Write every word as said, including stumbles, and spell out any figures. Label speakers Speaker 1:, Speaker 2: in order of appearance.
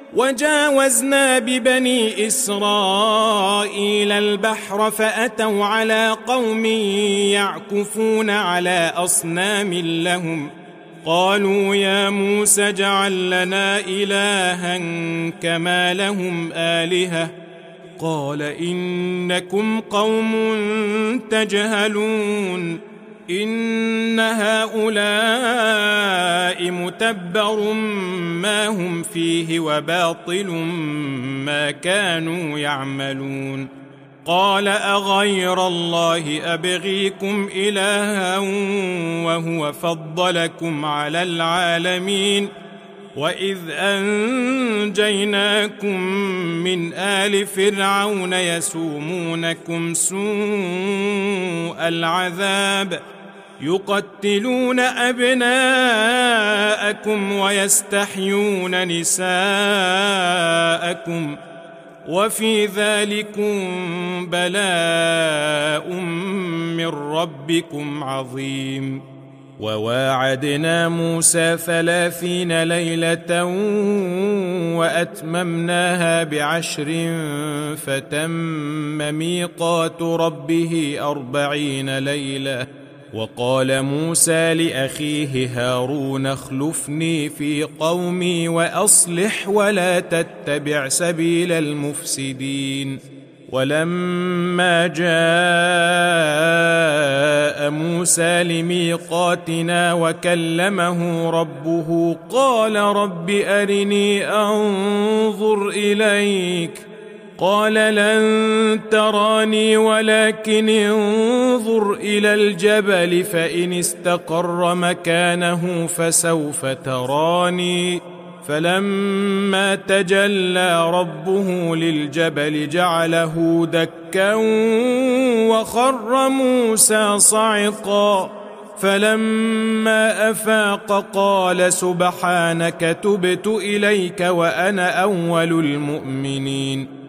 Speaker 1: وجاوزنا ببني إسرائيل البحر فأتوا على قوم يعكفون على أصنام لهم قالوا يا موسى اجعل لنا إلها كما لهم آلهة قال إنكم قوم تجهلون إن هؤلاء متبر ما هم فيه وباطل ما كانوا يعملون قال أغير الله أبغيكم إلها وهو فضلكم على العالمين وإذ أنجيناكم من آل فرعون يسومونكم سوء العذاب يقتلون أبناءكم ويستحيون نساءكم وفي ذلكم بلاء من ربكم عظيم وواعدنا موسى ثلاثين ليلة وأتممناها بعشر فتم ميقات ربه أربعين ليلة وقال موسى لأخيه هارون اخلفني في قومي وأصلح ولا تتبع سبيل المفسدين ولما جاء موسى لميقاتنا وكلمه ربه قال رب أرني أنظر إليك قال لن تراني ولكن انظر إلى الجبل فإن استقر مكانه فسوف تراني فلما تجلى ربه للجبل جعله دكا وخر موسى صعقا فلما أفاق قال سبحانك تبت إليك وأنا أول المؤمنين